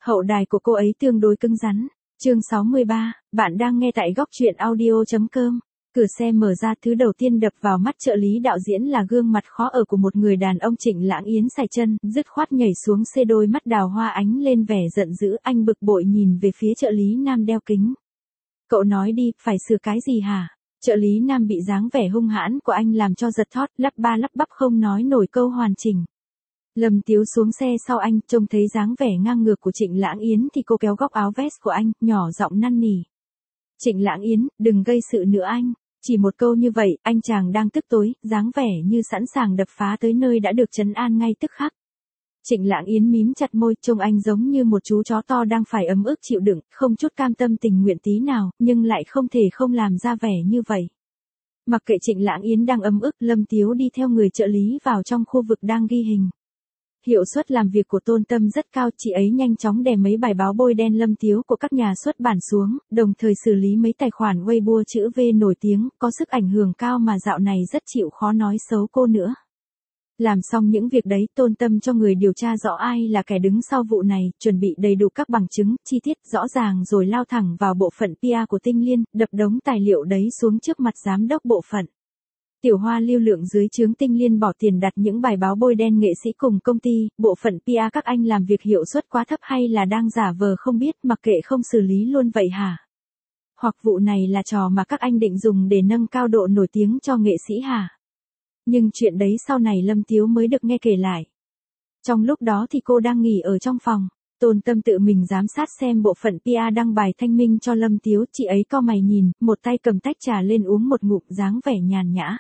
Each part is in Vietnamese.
Hậu đài của cô ấy tương đối cứng rắn. Chương 63, bạn đang nghe tại góc truyện audio.com. Cửa xe mở ra, thứ đầu tiên đập vào mắt trợ lý đạo diễn là gương mặt khó ở của một người đàn ông. Trịnh Lãng Yến sải chân, dứt khoát nhảy xuống xe, đôi mắt đào hoa ánh lên vẻ giận dữ. Anh bực bội nhìn về phía trợ lý nam đeo kính. Cậu nói đi, phải sửa cái gì hả? Trợ lý nam bị dáng vẻ hung hãn của anh làm cho giật thót, lắp ba lắp bắp không nói nổi câu hoàn chỉnh. Lâm Tiếu xuống xe sau anh, trông thấy dáng vẻ ngang ngược của Trịnh Lãng Yến thì cô kéo góc áo vest của anh, nhỏ giọng năn nỉ. Trịnh Lãng Yến, đừng gây sự nữa anh. Chỉ một câu như vậy, anh chàng đang tức tối, dáng vẻ như sẵn sàng đập phá tới nơi đã được trấn an ngay tức khắc. Trịnh Lãng Yến mím chặt môi, trông anh giống như một chú chó to đang phải ấm ức chịu đựng, không chút cam tâm tình nguyện tí nào, nhưng lại không thể không làm ra vẻ như vậy. Mặc kệ Trịnh Lãng Yến đang ấm ức, Lâm Tiếu đi theo người trợ lý vào trong khu vực đang ghi hình. Hiệu suất làm việc của Tôn Tâm rất cao, chị ấy nhanh chóng đè mấy bài báo bôi đen Lâm Tiếu của các nhà xuất bản xuống, đồng thời xử lý mấy tài khoản Weibo chữ V nổi tiếng, có sức ảnh hưởng cao mà dạo này rất chịu khó nói xấu cô nữa. Làm xong những việc đấy, Tôn Tâm cho người điều tra rõ ai là kẻ đứng sau vụ này, chuẩn bị đầy đủ các bằng chứng, chi tiết, rõ ràng rồi lao thẳng vào bộ phận PR của Tinh Liên, đập đống tài liệu đấy xuống trước mặt giám đốc bộ phận. Tiểu Hoa lưu lượng dưới trướng Tinh Liên bỏ tiền đặt những bài báo bôi đen nghệ sĩ cùng công ty, bộ phận PR các anh làm việc hiệu suất quá thấp hay là đang giả vờ không biết, mặc kệ không xử lý luôn vậy hả? Hoặc vụ này là trò mà các anh định dùng để nâng cao độ nổi tiếng cho nghệ sĩ hả? Nhưng chuyện đấy sau này Lâm Tiếu mới được nghe kể lại. Trong lúc đó thì cô đang nghỉ ở trong phòng. Tôn Tâm tự mình giám sát xem bộ phận PR đăng bài thanh minh cho Lâm Tiếu, chị ấy cau mày nhìn, một tay cầm tách trà lên uống một ngụm, dáng vẻ nhàn nhã.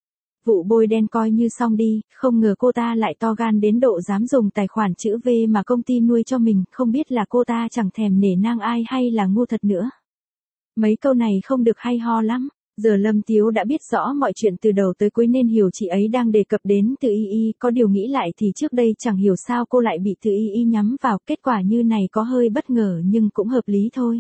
Vụ bôi đen coi như xong đi, không ngờ cô ta lại to gan đến độ dám dùng tài khoản chữ V mà công ty nuôi cho mình, không biết là cô ta chẳng thèm nể nang ai hay là ngu thật nữa. Mấy câu này không được hay ho lắm. Giờ Lâm Tiếu đã biết rõ mọi chuyện từ đầu tới cuối nên hiểu chị ấy đang đề cập đến Từ Y, có điều nghĩ lại thì trước đây chẳng hiểu sao cô lại bị Từ Y nhắm vào, kết quả như này có hơi bất ngờ nhưng cũng hợp lý thôi.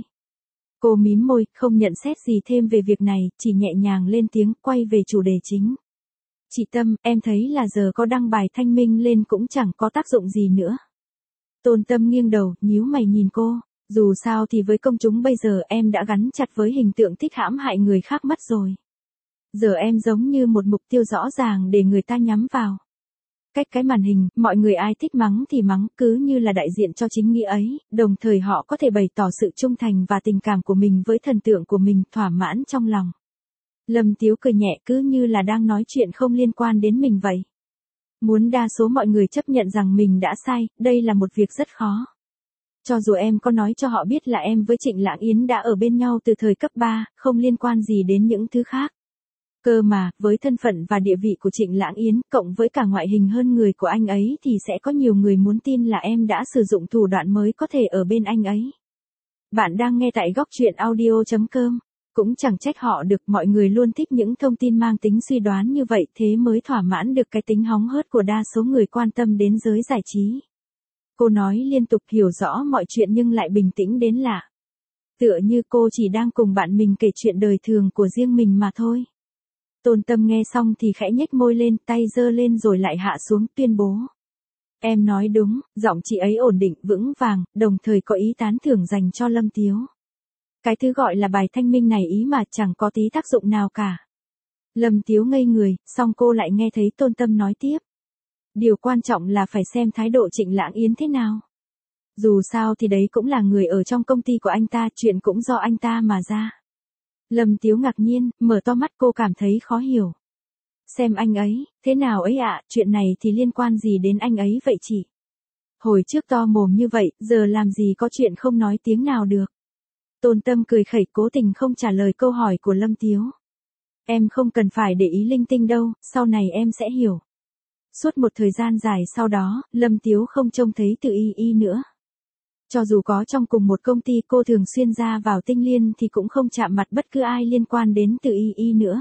Cô mím môi, không nhận xét gì thêm về việc này, chỉ nhẹ nhàng lên tiếng, quay về chủ đề chính. Chị Tâm, em thấy là giờ có đăng bài thanh minh lên cũng chẳng có tác dụng gì nữa. Tôn Tâm nghiêng đầu, nhíu mày nhìn cô. Dù sao thì với công chúng bây giờ em đã gắn chặt với hình tượng thích hãm hại người khác mất rồi. Giờ em giống như một mục tiêu rõ ràng để người ta nhắm vào. Cách cái màn hình, mọi người ai thích mắng thì mắng, cứ như là đại diện cho chính nghĩa ấy, đồng thời họ có thể bày tỏ sự trung thành và tình cảm của mình với thần tượng của mình, thỏa mãn trong lòng. Lâm Tiếu cười nhẹ, cứ như là đang nói chuyện không liên quan đến mình vậy. Muốn đa số mọi người chấp nhận rằng mình đã sai, đây là một việc rất khó. Cho dù em có nói cho họ biết là em với Trịnh Lãng Yến đã ở bên nhau từ thời cấp 3, không liên quan gì đến những thứ khác. Cơ mà, với thân phận và địa vị của Trịnh Lãng Yến, cộng với cả ngoại hình hơn người của anh ấy thì sẽ có nhiều người muốn tin là em đã sử dụng thủ đoạn mới có thể ở bên anh ấy. Bạn đang nghe tại góc truyện audio.com. Cũng chẳng trách họ được, mọi người luôn thích những thông tin mang tính suy đoán như vậy, thế mới thỏa mãn được cái tính hóng hớt của đa số người quan tâm đến giới giải trí. Cô nói liên tục, hiểu rõ mọi chuyện nhưng lại bình tĩnh đến lạ. Tựa như cô chỉ đang cùng bạn mình kể chuyện đời thường của riêng mình mà thôi. Tôn Tâm nghe xong thì khẽ nhếch môi lên, tay giơ lên rồi lại hạ xuống, tuyên bố. Em nói đúng, giọng chị ấy ổn định, vững vàng, đồng thời có ý tán thưởng dành cho Lâm Tiếu. Cái thứ gọi là bài thanh minh này ý mà chẳng có tí tác dụng nào cả. Lâm Tiếu ngây người, xong cô lại nghe thấy Tôn Tâm nói tiếp. Điều quan trọng là phải xem thái độ Trịnh Lãng Yến thế nào. Dù sao thì đấy cũng là người ở trong công ty của anh ta, chuyện cũng do anh ta mà ra. Lâm Tiếu ngạc nhiên, mở to mắt, cô cảm thấy khó hiểu. Xem anh ấy, thế nào ấy ạ, chuyện này thì liên quan gì đến anh ấy vậy chị? Hồi trước to mồm như vậy, giờ làm gì có chuyện không nói tiếng nào được. Tôn Tâm cười khẩy, cố tình không trả lời câu hỏi của Lâm Tiếu. Em không cần phải để ý linh tinh đâu, sau này em sẽ hiểu. Suốt một thời gian dài sau đó, Lâm Tiếu không trông thấy Từ Y nữa. Cho dù có trong cùng một công ty, cô thường xuyên ra vào Tinh Liên thì cũng không chạm mặt bất cứ ai liên quan đến Từ Y nữa.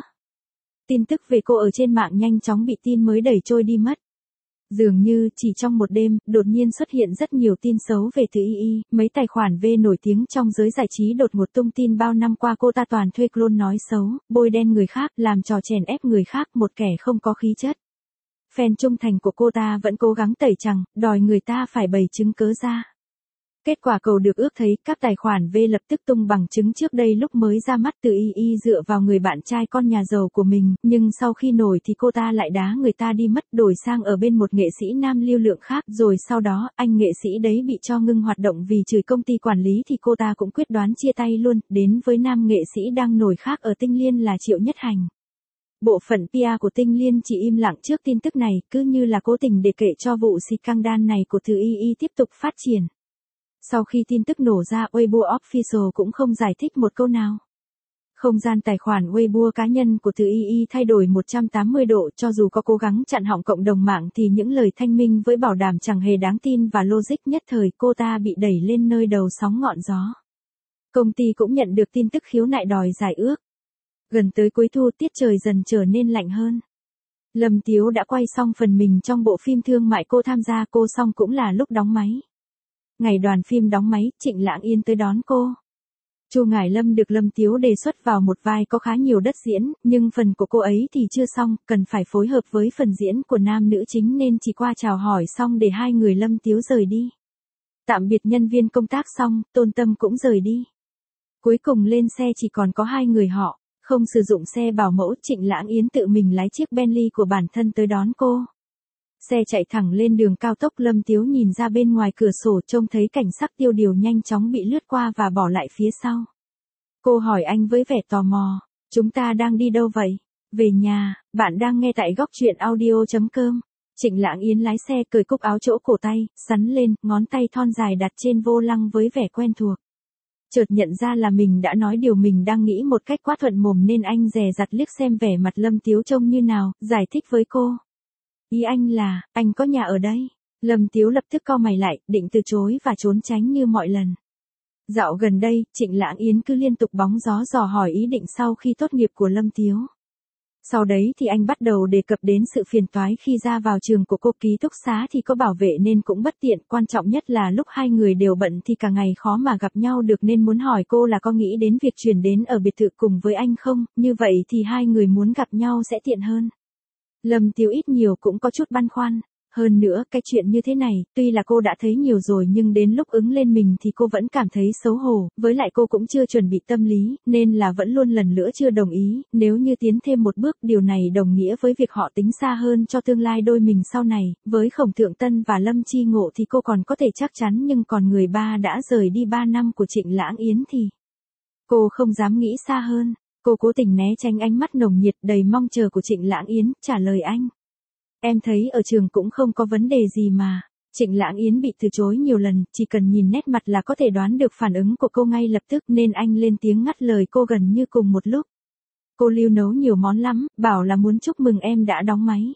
Tin tức về cô ở trên mạng nhanh chóng bị tin mới đẩy trôi đi mất. Dường như, chỉ trong một đêm, đột nhiên xuất hiện rất nhiều tin xấu về Từ Y, mấy tài khoản V nổi tiếng trong giới giải trí đột ngột tung tin bao năm qua cô ta toàn thuê clone nói xấu, bôi đen người khác, làm trò chèn ép người khác, một kẻ không có khí chất. Fan trung thành của cô ta vẫn cố gắng tẩy trắng, đòi người ta phải bày chứng cớ ra. Kết quả cầu được ước thấy, các tài khoản V lập tức tung bằng chứng trước đây lúc mới ra mắt Từ Y dựa vào người bạn trai con nhà giàu của mình, nhưng sau khi nổi thì cô ta lại đá người ta đi mất, đổi sang ở bên một nghệ sĩ nam lưu lượng khác, rồi sau đó, anh nghệ sĩ đấy bị cho ngưng hoạt động vì chửi công ty quản lý thì cô ta cũng quyết đoán chia tay luôn, đến với nam nghệ sĩ đang nổi khác ở Tinh Liên là Triệu Nhất Hành. Bộ phận PR của Tinh Liên chỉ im lặng trước tin tức này, cứ như là cố tình để kệ cho vụ scandal này của Từ Y tiếp tục phát triển. Sau khi tin tức nổ ra, Weibo Official cũng không giải thích một câu nào. Không gian tài khoản Weibo cá nhân của Từ Y thay đổi 180 độ, cho dù có cố gắng chặn họng cộng đồng mạng thì những lời thanh minh với bảo đảm chẳng hề đáng tin và logic, nhất thời cô ta bị đẩy lên nơi đầu sóng ngọn gió. Công ty cũng nhận được tin tức khiếu nại đòi giải ước. Gần tới cuối thu, tiết trời dần trở nên lạnh hơn. Lâm Tiếu đã quay xong phần mình trong bộ phim thương mại cô tham gia, cô xong cũng là lúc đóng máy. Ngày đoàn phim đóng máy, Trịnh Lãng Yến tới đón cô. Chu Ngải Lâm được Lâm Tiếu đề xuất vào một vai có khá nhiều đất diễn, nhưng phần của cô ấy thì chưa xong, cần phải phối hợp với phần diễn của nam nữ chính nên chỉ qua chào hỏi xong để hai người Lâm Tiếu rời đi. Tạm biệt nhân viên công tác xong, Tôn Tâm cũng rời đi. Cuối cùng lên xe chỉ còn có hai người họ, không sử dụng xe bảo mẫu, Trịnh Lãng Yến tự mình lái chiếc Bentley của bản thân tới đón cô. Xe chạy thẳng lên đường cao tốc, Lâm Tiếu nhìn ra bên ngoài cửa sổ trông thấy cảnh sắc tiêu điều nhanh chóng bị lướt qua và bỏ lại phía sau. Cô hỏi anh với vẻ tò mò, chúng ta đang đi đâu vậy? Về nhà, bạn đang nghe tại góc truyện audio.com. Trịnh Lãng Yến lái xe cởi cúc áo chỗ cổ tay, sắn lên, ngón tay thon dài đặt trên vô lăng với vẻ quen thuộc. Chợt nhận ra là mình đã nói điều mình đang nghĩ một cách quá thuận mồm nên anh dè dặt liếc xem vẻ mặt Lâm Tiếu trông như nào, giải thích với cô. Ý anh là, anh có nhà ở đây. Lâm Tiếu lập tức cau mày lại, định từ chối và trốn tránh như mọi lần. Dạo gần đây, Trịnh Lãng Yến cứ liên tục bóng gió dò hỏi ý định sau khi tốt nghiệp của Lâm Tiếu. Sau đấy thì anh bắt đầu đề cập đến sự phiền toái khi ra vào trường của cô, ký túc xá thì có bảo vệ nên cũng bất tiện, quan trọng nhất là lúc hai người đều bận thì cả ngày khó mà gặp nhau được nên muốn hỏi cô là có nghĩ đến việc chuyển đến ở biệt thự cùng với anh không, như vậy thì hai người muốn gặp nhau sẽ tiện hơn. Lâm Tiếu ít nhiều cũng có chút băn khoăn. Hơn nữa, cái chuyện như thế này, tuy là cô đã thấy nhiều rồi nhưng đến lúc ứng lên mình thì cô vẫn cảm thấy xấu hổ, với lại cô cũng chưa chuẩn bị tâm lý, nên là vẫn luôn lần nữa chưa đồng ý, nếu như tiến thêm một bước, điều này đồng nghĩa với việc họ tính xa hơn cho tương lai đôi mình sau này, với Khổng Thượng Tân và Lâm Chi Ngộ thì cô còn có thể chắc chắn nhưng còn người ba đã rời đi 3 năm của Trịnh Lãng Yến thì cô không dám nghĩ xa hơn. Cô cố tình né tránh ánh mắt nồng nhiệt đầy mong chờ của Trịnh Lãng Yến, trả lời anh. Em thấy ở trường cũng không có vấn đề gì mà. Trịnh Lãng Yến bị từ chối nhiều lần, chỉ cần nhìn nét mặt là có thể đoán được phản ứng của cô ngay lập tức nên anh lên tiếng ngắt lời cô gần như cùng một lúc. Cô Lưu nấu nhiều món lắm, bảo là muốn chúc mừng em đã đóng máy.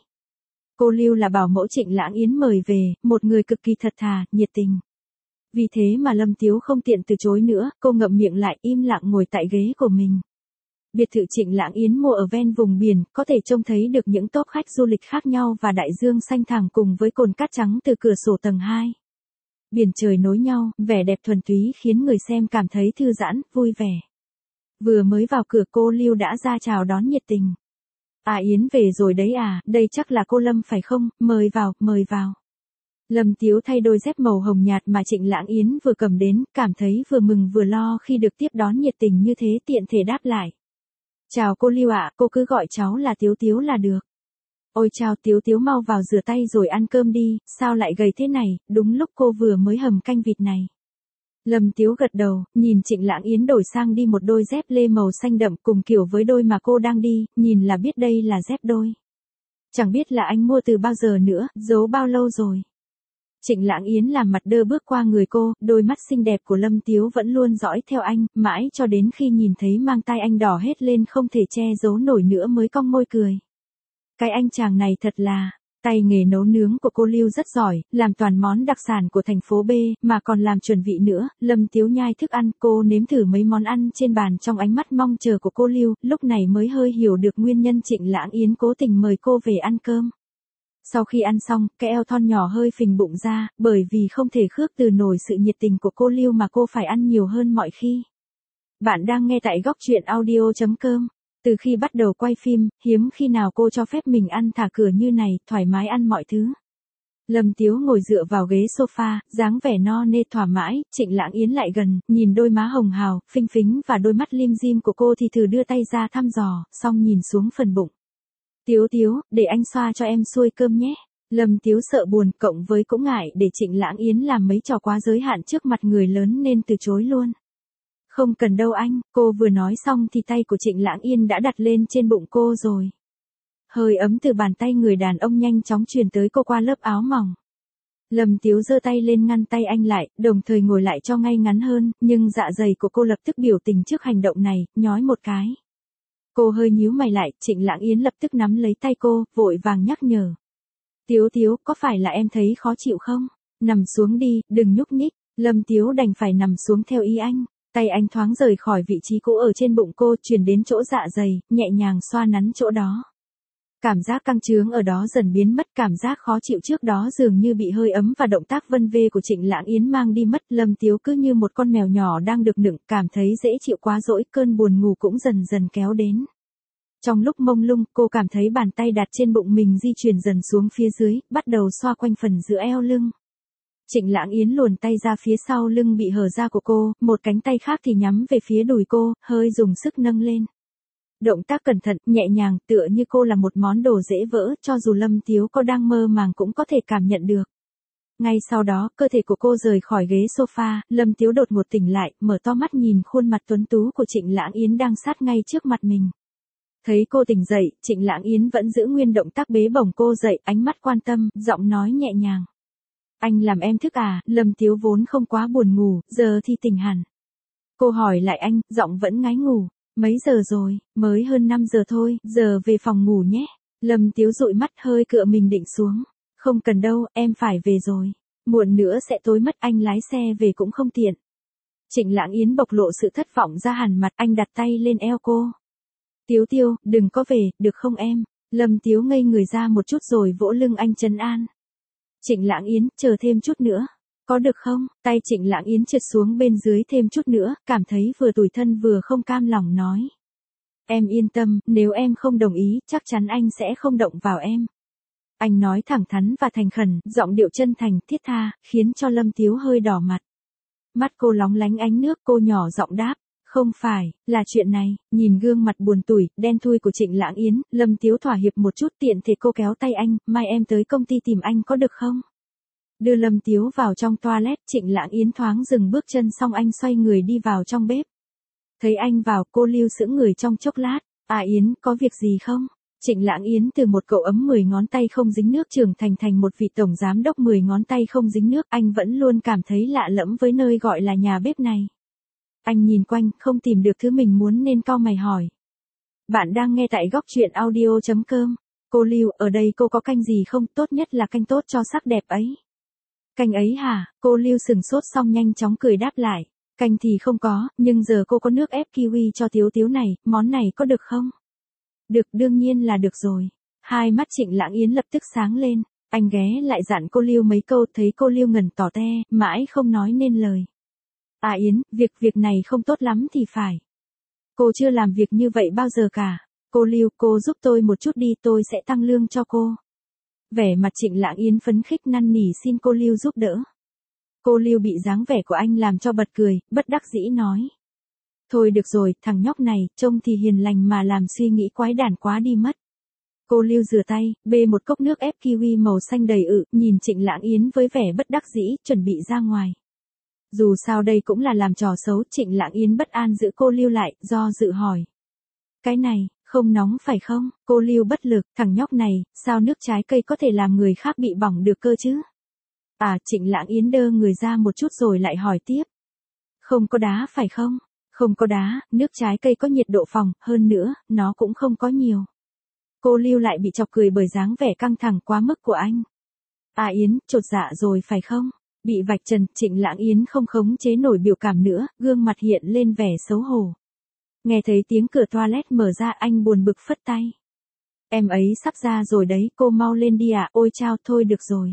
Cô Lưu là bảo mẫu Trịnh Lãng Yến mời về, một người cực kỳ thật thà, nhiệt tình. Vì thế mà Lâm Tiếu không tiện từ chối nữa, cô ngậm miệng lại im lặng ngồi tại ghế của mình. Biệt thự Trịnh Lãng Yến mua ở ven vùng biển, có thể trông thấy được những tốp khách du lịch khác nhau và đại dương xanh thẳm cùng với cồn cát trắng từ cửa sổ tầng 2. Biển trời nối nhau, vẻ đẹp thuần túy khiến người xem cảm thấy thư giãn, vui vẻ. Vừa mới vào cửa cô Lưu đã ra chào đón nhiệt tình. À Yến về rồi đấy à, đây chắc là cô Lâm phải không, mời vào, mời vào. Lâm Tiếu thay đôi dép màu hồng nhạt mà Trịnh Lãng Yến vừa cầm đến, cảm thấy vừa mừng vừa lo khi được tiếp đón nhiệt tình như thế, tiện thể đáp lại. Chào cô Lưu ạ, cô cứ gọi cháu là Tiếu Tiếu là được. Ôi chào Tiếu Tiếu, mau vào rửa tay rồi ăn cơm đi, sao lại gầy thế này, đúng lúc cô vừa mới hầm canh vịt này. Lâm Tiếu gật đầu, nhìn Trịnh Lãng Yến đổi sang đi một đôi dép lê màu xanh đậm cùng kiểu với đôi mà cô đang đi, nhìn là biết đây là dép đôi. Chẳng biết là anh mua từ bao giờ nữa, giấu bao lâu rồi. Trịnh Lãng Yến làm mặt đơ bước qua người cô, đôi mắt xinh đẹp của Lâm Tiếu vẫn luôn dõi theo anh, mãi cho đến khi nhìn thấy mang tai anh đỏ hết lên không thể che giấu nổi nữa mới cong môi cười. Cái anh chàng này thật là, tay nghề nấu nướng của cô Lưu rất giỏi, làm toàn món đặc sản của thành phố B, mà còn làm chuẩn vị nữa. Lâm Tiếu nhai thức ăn, cô nếm thử mấy món ăn trên bàn trong ánh mắt mong chờ của cô Lưu, lúc này mới hơi hiểu được nguyên nhân Trịnh Lãng Yến cố tình mời cô về ăn cơm. Sau khi ăn xong, cái eo thon nhỏ hơi phình bụng ra, bởi vì không thể khước từ nổi sự nhiệt tình của cô Lưu mà cô phải ăn nhiều hơn mọi khi. Bạn đang nghe tại góc truyện audio.com. Từ khi bắt đầu quay phim, hiếm khi nào cô cho phép mình ăn thả cửa như này, thoải mái ăn mọi thứ. Lâm Tiếu ngồi dựa vào ghế sofa, dáng vẻ no nê thỏa mãn, Trịnh Lãng Yến lại gần, nhìn đôi má hồng hào, phinh phính và đôi mắt lim dim của cô thì thử đưa tay ra thăm dò, xong nhìn xuống phần bụng. Tiếu Tiếu, để anh xoa cho em xuôi cơm nhé. Lâm Tiếu sợ buồn, cộng với cũng ngại để Trịnh Lãng Yến làm mấy trò quá giới hạn trước mặt người lớn nên từ chối luôn. Không cần đâu anh, cô vừa nói xong thì tay của Trịnh Lãng Yên đã đặt lên trên bụng cô rồi. Hơi ấm từ bàn tay người đàn ông nhanh chóng truyền tới cô qua lớp áo mỏng. Lâm Tiếu giơ tay lên ngăn tay anh lại, đồng thời ngồi lại cho ngay ngắn hơn, nhưng dạ dày của cô lập tức biểu tình trước hành động này, nhói một cái. Cô hơi nhíu mày lại, Trịnh Lãng Yến lập tức nắm lấy tay cô, vội vàng nhắc nhở. Tiếu Tiếu, có phải là em thấy khó chịu không? Nằm xuống đi, đừng nhúc nhích. Lâm Tiếu đành phải nằm xuống theo ý anh. Tay anh thoáng rời khỏi vị trí cũ ở trên bụng cô, truyền đến chỗ dạ dày, nhẹ nhàng xoa nắn chỗ đó. Cảm giác căng chướng ở đó dần biến mất, cảm giác khó chịu trước đó dường như bị hơi ấm và động tác vân vê của Trịnh Lãng Yến mang đi mất. Lâm Tiếu cứ như một con mèo nhỏ đang được nựng, cảm thấy dễ chịu quá dỗi, cơn buồn ngủ cũng dần dần kéo đến. Trong lúc mông lung, cô cảm thấy bàn tay đặt trên bụng mình di chuyển dần xuống phía dưới, bắt đầu xoa quanh phần giữa eo lưng. Trịnh Lãng Yến luồn tay ra phía sau lưng bị hở ra của cô, một cánh tay khác thì nhắm về phía đùi cô, hơi dùng sức nâng lên. Động tác cẩn thận, nhẹ nhàng, tựa như cô là một món đồ dễ vỡ, cho dù Lâm Tiếu có đang mơ màng cũng có thể cảm nhận được. Ngay sau đó, cơ thể của cô rời khỏi ghế sofa, Lâm Tiếu đột ngột tỉnh lại, mở to mắt nhìn khuôn mặt tuấn tú của Trịnh Lãng Yến đang sát ngay trước mặt mình. Thấy cô tỉnh dậy, Trịnh Lãng Yến vẫn giữ nguyên động tác bế bổng cô dậy, ánh mắt quan tâm, giọng nói nhẹ nhàng. Anh làm em thức à? Lâm Tiếu vốn không quá buồn ngủ, giờ thì tỉnh hẳn. Cô hỏi lại anh, giọng vẫn ngái ngủ. Mấy giờ rồi? Mới hơn 5 giờ thôi, giờ về phòng ngủ nhé. Lâm Tiếu dụi mắt hơi cựa mình định xuống. Không cần đâu, em phải về rồi. Muộn nữa sẽ tối mất, anh lái xe về cũng không tiện. Trịnh Lãng Yến bộc lộ sự thất vọng ra hẳn mặt, anh đặt tay lên eo cô. Tiếu Tiếu, đừng có về, được không em? Lâm Tiếu ngây người ra một chút rồi vỗ lưng anh trấn an. Trịnh Lãng Yến, chờ thêm chút nữa. Có được không? Tay Trịnh Lãng Yến trượt xuống bên dưới thêm chút nữa, cảm thấy vừa tủi thân vừa không cam lòng nói. Em yên tâm, nếu em không đồng ý, chắc chắn anh sẽ không động vào em. Anh nói thẳng thắn và thành khẩn, giọng điệu chân thành, thiết tha, khiến cho Lâm Tiếu hơi đỏ mặt. Mắt cô lóng lánh ánh nước, cô nhỏ giọng đáp. Không phải, là chuyện này. Nhìn gương mặt buồn tủi, đen thui của Trịnh Lãng Yến, Lâm Tiếu thỏa hiệp một chút, tiện thể cô kéo tay anh, mai em tới công ty tìm anh có được không? Đưa Lâm Tiếu vào trong toilet, Trịnh Lãng Yến thoáng dừng bước chân xong anh xoay người đi vào trong bếp. Thấy anh vào, cô lưu sững người trong chốc lát. À Yến, có việc gì không? Trịnh Lãng Yến từ một cậu ấm 10 ngón tay không dính nước trưởng thành một vị tổng giám đốc 10 ngón tay không dính nước, anh vẫn luôn cảm thấy lạ lẫm với nơi gọi là nhà bếp này. Anh nhìn quanh, không tìm được thứ mình muốn nên cau mày hỏi. Bạn đang nghe tại góc truyện audio.com. Cô Lưu, ở đây cô có canh gì không? Tốt nhất là canh tốt cho sắc đẹp ấy. Canh ấy hả? Cô Lưu sừng sốt xong nhanh chóng cười đáp lại. Canh thì không có, nhưng giờ cô có nước ép kiwi cho Tiếu Tiếu này, món này có được không? Được, đương nhiên là được rồi. Hai mắt Trịnh Lãng Yến lập tức sáng lên. Anh ghé lại dặn cô Lưu mấy câu, thấy cô Lưu ngẩn tỏ te, mãi không nói nên lời. À Yến, việc này không tốt lắm thì phải. Cô chưa làm việc như vậy bao giờ cả. Cô Lưu, cô giúp tôi một chút đi, tôi sẽ tăng lương cho cô. Vẻ mặt Trịnh Lãng Yến phấn khích năn nỉ xin cô Lưu giúp đỡ. Cô Lưu bị dáng vẻ của anh làm cho bật cười, bất đắc dĩ nói. Thôi được rồi, thằng nhóc này, trông thì hiền lành mà làm suy nghĩ quái đản quá đi mất. Cô Lưu rửa tay, bê một cốc nước ép kiwi màu xanh đầy ự, nhìn Trịnh Lãng Yến với vẻ bất đắc dĩ, chuẩn bị ra ngoài. Dù sao đây cũng là làm trò xấu, Trịnh Lãng Yến bất an giữ cô Lưu lại, do dự hỏi. Cái này, không nóng phải không? Cô Lưu bất lực, thằng nhóc này, sao nước trái cây có thể làm người khác bị bỏng được cơ chứ? À, Trịnh Lãng Yến đơ người ra một chút rồi lại hỏi tiếp. Không có đá phải không? Không có đá, nước trái cây có nhiệt độ phòng, hơn nữa, nó cũng không có nhiều. Cô Lưu lại bị chọc cười bởi dáng vẻ căng thẳng quá mức của anh. À Yến, chột dạ rồi phải không? Bị vạch trần, Trịnh Lãng Yến không khống chế nổi biểu cảm nữa, gương mặt hiện lên vẻ xấu hổ. Nghe thấy tiếng cửa toilet mở ra anh buồn bực phất tay. Em ấy sắp ra rồi đấy, cô mau lên đi à, ôi chao thôi được rồi.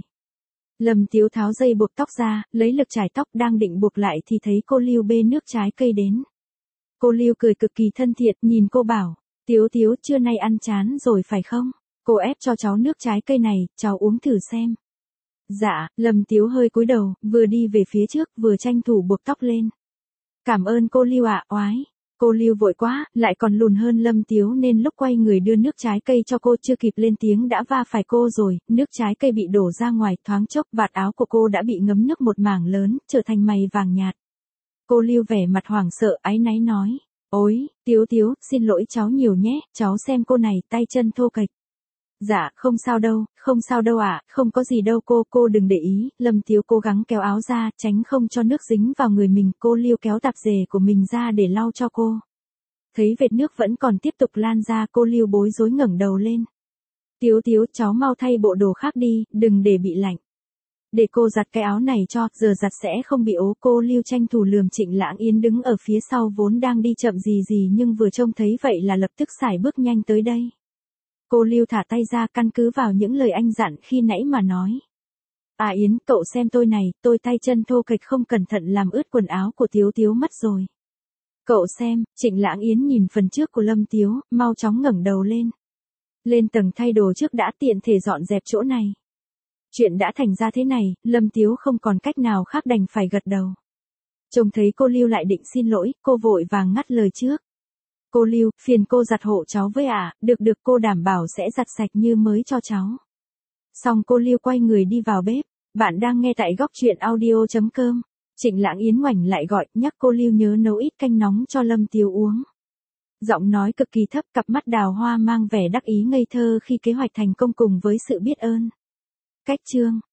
Lâm Tiếu tháo dây buộc tóc ra, lấy lực chải tóc đang định buộc lại thì thấy cô Lưu bê nước trái cây đến. Cô Lưu cười cực kỳ thân thiện, nhìn cô bảo, Tiếu Tiếu trưa nay ăn chán rồi phải không? Cô ép cho cháu nước trái cây này, cháu uống thử xem. Dạ, Lâm Tiếu hơi cúi đầu, vừa đi về phía trước, vừa tranh thủ buộc tóc lên. Cảm ơn cô Lưu ạ, oái. Cô Lưu vội quá, lại còn lùn hơn Lâm Tiếu nên lúc quay người đưa nước trái cây cho cô chưa kịp lên tiếng đã va phải cô rồi, nước trái cây bị đổ ra ngoài, thoáng chốc vạt áo của cô đã bị ngấm nước một mảng lớn, trở thành mày vàng nhạt. Cô Lưu vẻ mặt hoảng sợ, áy náy nói, ôi, Tiếu, xin lỗi cháu nhiều nhé, cháu xem cô này, tay chân thô kệch. Dạ, không sao đâu ạ, không có gì đâu cô đừng để ý, Lâm Tiếu cố gắng kéo áo ra, tránh không cho nước dính vào người mình, cô Lưu kéo tạp dề của mình ra để lau cho cô. Thấy vệt nước vẫn còn tiếp tục lan ra, cô Lưu bối rối ngẩng đầu lên. Tiếu, cháu mau thay bộ đồ khác đi, đừng để bị lạnh. Để cô giặt cái áo này cho, giờ giặt sẽ không bị ố. Cô Lưu tranh thủ lườm Trịnh Lãng Yến đứng ở phía sau vốn đang đi chậm gì nhưng vừa trông thấy vậy là lập tức sải bước nhanh tới đây. Cô Lưu thả tay ra căn cứ vào những lời anh dặn khi nãy mà nói. À Yến, cậu xem tôi này, tôi tay chân thô kệch không cẩn thận làm ướt quần áo của Tiếu mất rồi. Cậu xem, Trịnh Lãng Yến nhìn phần trước của Lâm Tiếu, mau chóng ngẩng đầu lên. Lên tầng thay đồ trước đã, tiện thể dọn dẹp chỗ này. Chuyện đã thành ra thế này, Lâm Tiếu không còn cách nào khác đành phải gật đầu. Trông thấy cô Lưu lại định xin lỗi, cô vội vàng ngắt lời trước. Cô Lưu, phiền cô giặt hộ cháu với ạ, được cô đảm bảo sẽ giặt sạch như mới cho cháu. Xong cô Lưu quay người đi vào bếp. Bạn đang nghe tại góc truyện audio.com. Trịnh Lãng Yến ngoảnh lại gọi, nhắc cô Lưu nhớ nấu ít canh nóng cho Lâm Tiếu uống. Giọng nói cực kỳ thấp, cặp mắt đào hoa mang vẻ đắc ý ngây thơ khi kế hoạch thành công cùng với sự biết ơn. Cách chương